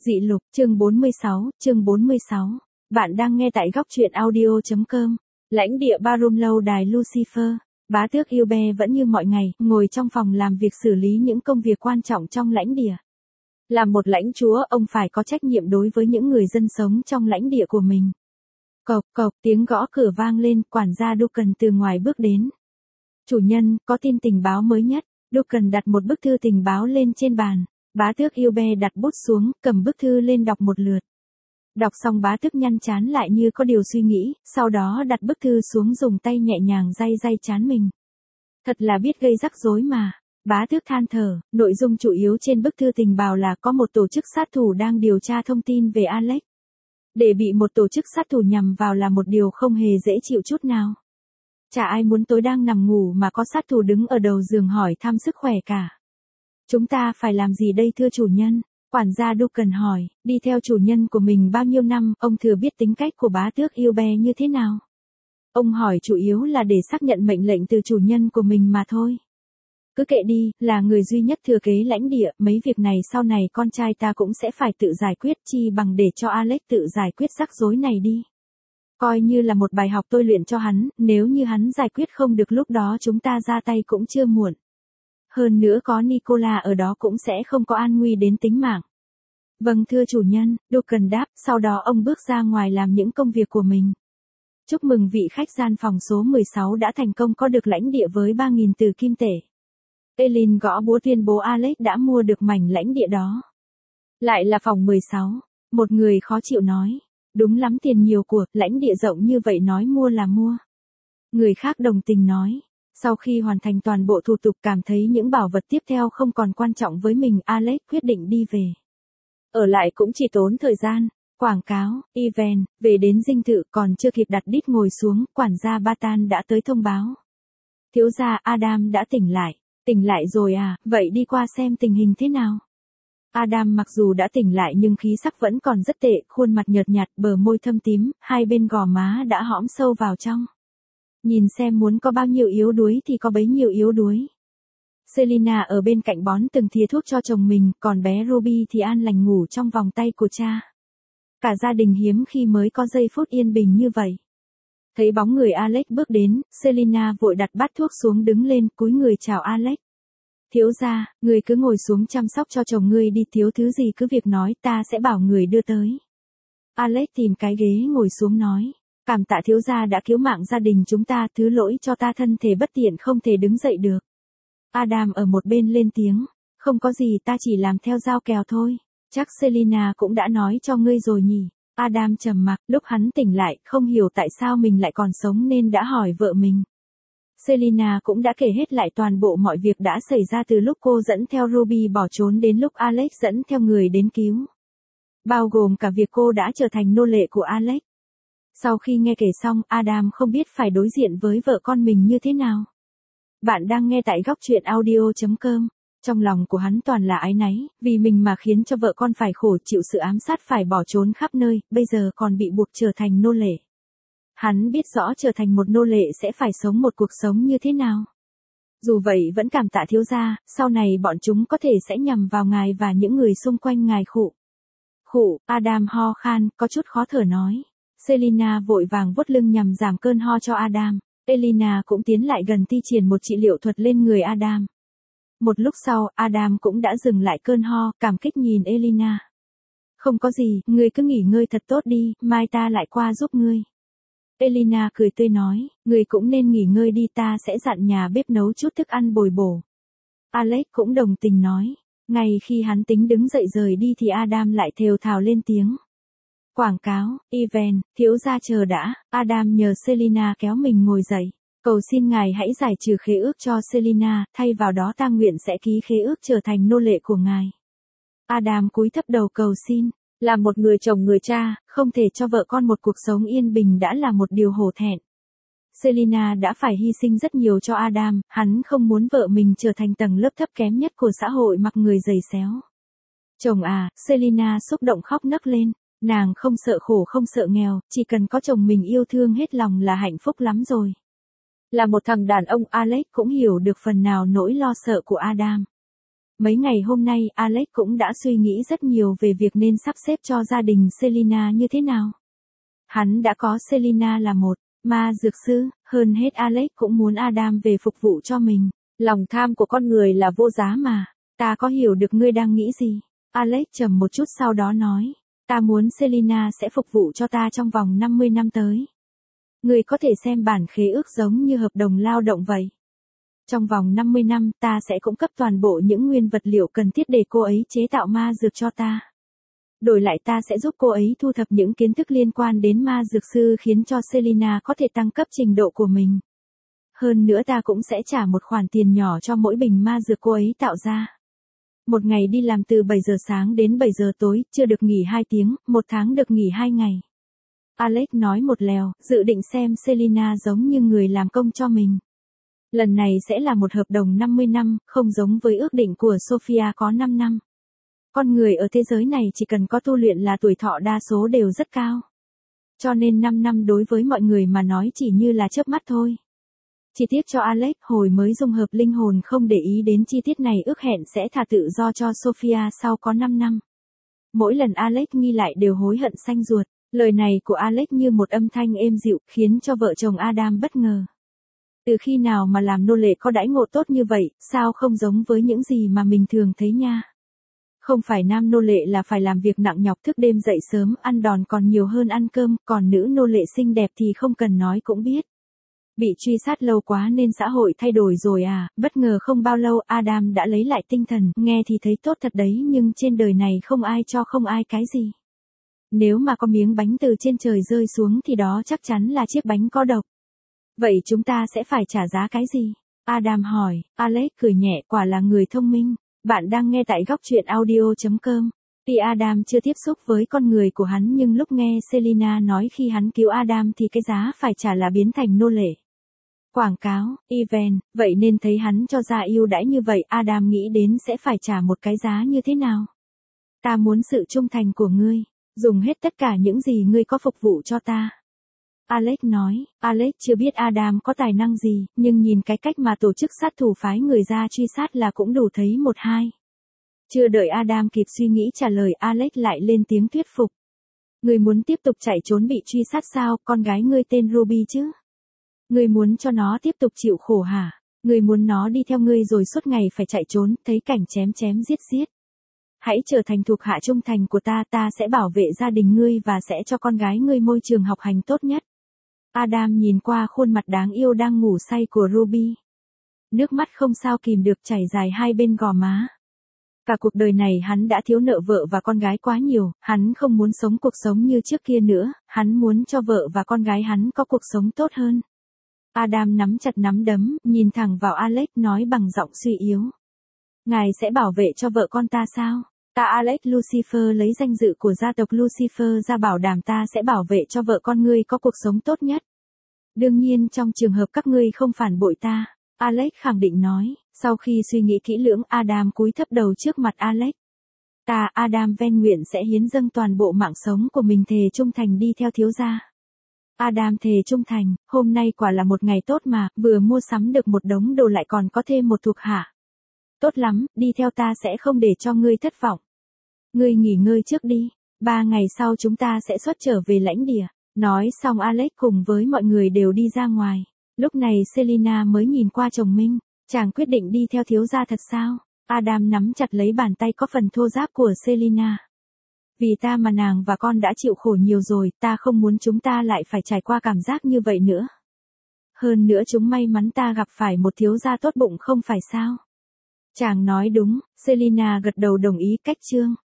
Dị lục, chương 46. Bạn đang nghe tại góc truyện audio.com. Lãnh địa Barum lâu đài Lucifer. Bá tước Hubert vẫn như mọi ngày, ngồi trong phòng làm việc xử lý những công việc quan trọng trong lãnh địa. Làm một lãnh chúa, ông phải có trách nhiệm đối với những người dân sống trong lãnh địa của mình. Cộc cộc, tiếng gõ cửa vang lên, quản gia Duncan từ ngoài bước đến. Chủ nhân, có tin tình báo mới nhất. Duncan đặt một bức thư tình báo lên trên bàn. Bá tước Hubert đặt bút xuống, cầm bức thư lên đọc một lượt. Đọc xong bá tước nhăn trán lại như có điều suy nghĩ, sau đó đặt bức thư xuống dùng tay nhẹ nhàng day trán mình. Thật là biết gây rắc rối mà. Bá tước than thở, nội dung chủ yếu trên bức thư tình báo là có một tổ chức sát thủ đang điều tra thông tin về Alex. Để bị một tổ chức sát thủ nhằm vào là một điều không hề dễ chịu chút nào. Chả ai muốn tối đang nằm ngủ mà có sát thủ đứng ở đầu giường hỏi thăm sức khỏe cả. Chúng ta phải làm gì đây thưa chủ nhân? Quản gia Duncan hỏi, đi theo chủ nhân của mình bao nhiêu năm, ông thừa biết tính cách của bá tước Hubert như thế nào? Ông hỏi chủ yếu là để xác nhận mệnh lệnh từ chủ nhân của mình mà thôi. Cứ kệ đi, là người duy nhất thừa kế lãnh địa, mấy việc này sau này con trai ta cũng sẽ phải tự giải quyết, chi bằng để cho Alex tự giải quyết rắc rối này đi. Coi như là một bài học tôi luyện cho hắn, nếu như hắn giải quyết không được lúc đó chúng ta ra tay cũng chưa muộn. Hơn nữa có Nicola ở đó cũng sẽ không có an nguy đến tính mạng. Vâng thưa chủ nhân, Duncan đáp, sau đó ông bước ra ngoài làm những công việc của mình. Chúc mừng vị khách gian phòng số 16 đã thành công có được lãnh địa với 3.000 từ kim tệ. Eileen gõ búa tuyên bố Alex đã mua được mảnh lãnh địa đó. Lại là phòng 16, một người khó chịu nói. Đúng lắm tiền nhiều của, lãnh địa rộng như vậy nói mua là mua. Người khác đồng tình nói. Sau khi hoàn thành toàn bộ thủ tục cảm thấy những bảo vật tiếp theo không còn quan trọng với mình, Alex quyết định đi về. Ở lại cũng chỉ tốn thời gian. Quảng cáo, event, về đến dinh thự còn chưa kịp đặt đít ngồi xuống, quản gia Batan đã tới thông báo. Thiếu gia Adam đã tỉnh lại. Tỉnh lại rồi à, vậy đi qua xem tình hình thế nào. Adam mặc dù đã tỉnh lại nhưng khí sắc vẫn còn rất tệ, khuôn mặt nhợt nhạt, bờ môi thâm tím, hai bên gò má đã hõm sâu vào trong. Nhìn xem muốn có bao nhiêu yếu đuối thì có bấy nhiêu yếu đuối. Selina ở bên cạnh bón từng thìa thuốc cho chồng mình, còn bé Ruby thì an lành ngủ trong vòng tay của cha. Cả gia đình hiếm khi mới có giây phút yên bình như vậy. Thấy bóng người Alex bước đến, Selina vội đặt bát thuốc xuống đứng lên, cúi người chào Alex. Thiếu gia, người cứ ngồi xuống chăm sóc cho chồng ngươi đi, thiếu thứ gì cứ việc nói, ta sẽ bảo người đưa tới. Alex tìm cái ghế ngồi xuống nói. Cảm tạ thiếu gia đã cứu mạng gia đình chúng ta, thứ lỗi cho ta thân thể bất tiện không thể đứng dậy được. Adam ở một bên lên tiếng. Không có gì, ta chỉ làm theo giao kèo thôi. Chắc Selina cũng đã nói cho ngươi rồi nhỉ. Adam trầm mặc, lúc hắn tỉnh lại, không hiểu tại sao mình lại còn sống nên đã hỏi vợ mình. Selina cũng đã kể hết lại toàn bộ mọi việc đã xảy ra từ lúc cô dẫn theo Ruby bỏ trốn đến lúc Alex dẫn theo người đến cứu. Bao gồm cả việc cô đã trở thành nô lệ của Alex. Sau khi nghe kể xong, Adam không biết phải đối diện với vợ con mình như thế nào. Bạn đang nghe tại góc truyện audio.com. Trong lòng của hắn toàn là áy náy, vì mình mà khiến cho vợ con phải khổ chịu sự ám sát phải bỏ trốn khắp nơi, bây giờ còn bị buộc trở thành nô lệ. Hắn biết rõ trở thành một nô lệ sẽ phải sống một cuộc sống như thế nào. Dù vậy vẫn cảm tạ thiếu gia, sau này bọn chúng có thể sẽ nhằm vào ngài và những người xung quanh ngài khụ. Khụ, Adam ho khan, có chút khó thở nói. Selina vội vàng vuốt lưng nhằm giảm cơn ho cho Adam. Elena cũng tiến lại gần thi triển một trị liệu thuật lên người Adam. Một lúc sau, Adam cũng đã dừng lại cơn ho, cảm kích nhìn Elena. Không có gì, ngươi cứ nghỉ ngơi thật tốt đi, mai ta lại qua giúp ngươi. Elena cười tươi nói, ngươi cũng nên nghỉ ngơi đi, ta sẽ dặn nhà bếp nấu chút thức ăn bồi bổ. Alex cũng đồng tình nói. Ngay khi hắn tính đứng dậy rời đi thì Adam lại thều thào lên tiếng. Quảng cáo, event, thiếu gia chờ đã, Adam nhờ Selina kéo mình ngồi dậy. Cầu xin ngài hãy giải trừ khế ước cho Selina, thay vào đó ta nguyện sẽ ký khế ước trở thành nô lệ của ngài. Adam cúi thấp đầu cầu xin, là một người chồng người cha, không thể cho vợ con một cuộc sống yên bình đã là một điều hổ thẹn. Selina đã phải hy sinh rất nhiều cho Adam, hắn không muốn vợ mình trở thành tầng lớp thấp kém nhất của xã hội mặc người giày xéo. Chồng à, Selina xúc động khóc nấc lên. Nàng không sợ khổ không sợ nghèo, chỉ cần có chồng mình yêu thương hết lòng là hạnh phúc lắm rồi. Là một thằng đàn ông, Alex cũng hiểu được phần nào nỗi lo sợ của Adam. Mấy ngày hôm nay Alex cũng đã suy nghĩ rất nhiều về việc nên sắp xếp cho gia đình Selina như thế nào. Hắn đã có Selina là một ma dược sư, hơn hết Alex cũng muốn Adam về phục vụ cho mình. Lòng tham của con người là vô giá mà. Ta có hiểu được ngươi đang nghĩ gì. Alex trầm một chút sau đó nói. Ta muốn Selina sẽ phục vụ cho ta trong vòng 50 năm tới. Ngươi có thể xem bản khế ước giống như hợp đồng lao động vậy. Trong vòng 50 năm ta sẽ cung cấp toàn bộ những nguyên vật liệu cần thiết để cô ấy chế tạo ma dược cho ta. Đổi lại ta sẽ giúp cô ấy thu thập những kiến thức liên quan đến ma dược sư khiến cho Selina có thể tăng cấp trình độ của mình. Hơn nữa ta cũng sẽ trả một khoản tiền nhỏ cho mỗi bình ma dược cô ấy tạo ra. Một ngày đi làm từ 7 giờ sáng đến 7 giờ tối, chưa được nghỉ 2 tiếng, một tháng được nghỉ 2 ngày. Alex nói một lèo, dự định xem Selina giống như người làm công cho mình. Lần này sẽ là một hợp đồng 50 năm, không giống với ước định của Sophia có 5 năm. Con người ở thế giới này chỉ cần có tu luyện là tuổi thọ đa số đều rất cao. Cho nên 5 năm đối với mọi người mà nói chỉ như là chớp mắt thôi. Chi tiết cho Alex hồi mới dung hợp linh hồn không để ý đến chi tiết này ước hẹn sẽ thả tự do cho Sophia sau có 5 năm. Mỗi lần Alex nghi lại đều hối hận xanh ruột. Lời này của Alex như một âm thanh êm dịu khiến cho vợ chồng Adam bất ngờ. Từ khi nào mà làm nô lệ có đãi ngộ tốt như vậy, sao không giống với những gì mà mình thường thấy nha. Không phải nam nô lệ là phải làm việc nặng nhọc thức đêm dậy sớm ăn đòn còn nhiều hơn ăn cơm, còn nữ nô lệ xinh đẹp thì không cần nói cũng biết. Bị truy sát lâu quá nên xã hội thay đổi rồi à, bất ngờ không bao lâu Adam đã lấy lại tinh thần, nghe thì thấy tốt thật đấy nhưng trên đời này không ai cho không ai cái gì. Nếu mà có miếng bánh từ trên trời rơi xuống thì đó chắc chắn là chiếc bánh có độc. Vậy chúng ta sẽ phải trả giá cái gì? Adam hỏi, Alex cười nhẹ quả là người thông minh. Bạn đang nghe tại góc truyện audio.com. Tuy Adam chưa tiếp xúc với con người của hắn nhưng lúc nghe Selina nói khi hắn cứu Adam thì cái giá phải trả là biến thành nô lệ. Quảng cáo, event, vậy nên thấy hắn cho ra ưu đãi như vậy Adam nghĩ đến sẽ phải trả một cái giá như thế nào. Ta muốn sự trung thành của ngươi, dùng hết tất cả những gì ngươi có phục vụ cho ta. Alex nói, Alex chưa biết Adam có tài năng gì, nhưng nhìn cái cách mà tổ chức sát thủ phái người ra truy sát là cũng đủ thấy một hai. Chưa đợi Adam kịp suy nghĩ trả lời Alex lại lên tiếng thuyết phục. Ngươi muốn tiếp tục chạy trốn bị truy sát sao, con gái ngươi tên Ruby chứ? Ngươi muốn cho nó tiếp tục chịu khổ hả? Ngươi muốn nó đi theo ngươi rồi suốt ngày phải chạy trốn, thấy cảnh chém chém giết giết. Hãy trở thành thuộc hạ trung thành của ta, ta sẽ bảo vệ gia đình ngươi và sẽ cho con gái ngươi môi trường học hành tốt nhất. Adam nhìn qua khuôn mặt đáng yêu đang ngủ say của Ruby. Nước mắt không sao kìm được chảy dài hai bên gò má. Cả cuộc đời này hắn đã thiếu nợ vợ và con gái quá nhiều, hắn không muốn sống cuộc sống như trước kia nữa, hắn muốn cho vợ và con gái hắn có cuộc sống tốt hơn. Adam nắm chặt nắm đấm, nhìn thẳng vào Alex nói bằng giọng suy yếu. Ngài sẽ bảo vệ cho vợ con ta sao? Ta Alex Lucifer lấy danh dự của gia tộc Lucifer ra bảo đảm ta sẽ bảo vệ cho vợ con ngươi có cuộc sống tốt nhất. Đương nhiên trong trường hợp các ngươi không phản bội ta, Alex khẳng định nói, sau khi suy nghĩ kỹ lưỡng Adam cúi thấp đầu trước mặt Alex. Ta Adam ven nguyện sẽ hiến dâng toàn bộ mạng sống của mình thề trung thành đi theo thiếu gia. Adam thề trung thành, hôm nay quả là một ngày tốt mà, vừa mua sắm được một đống đồ lại còn có thêm một thuộc hạ. Tốt lắm, đi theo ta sẽ không để cho ngươi thất vọng. Ngươi nghỉ ngơi trước đi, 3 ngày sau chúng ta sẽ xuất trở về lãnh địa. Nói xong Alex cùng với mọi người đều đi ra ngoài. Lúc này Selina mới nhìn qua chồng Minh, chàng quyết định đi theo thiếu gia thật sao? Adam nắm chặt lấy bàn tay có phần thô ráp của Selina. Vì ta mà nàng và con đã chịu khổ nhiều rồi, ta không muốn chúng ta lại phải trải qua cảm giác như vậy nữa. Hơn nữa chúng may mắn ta gặp phải một thiếu gia tốt bụng không phải sao? Chàng nói đúng, Selina gật đầu đồng ý cách chương.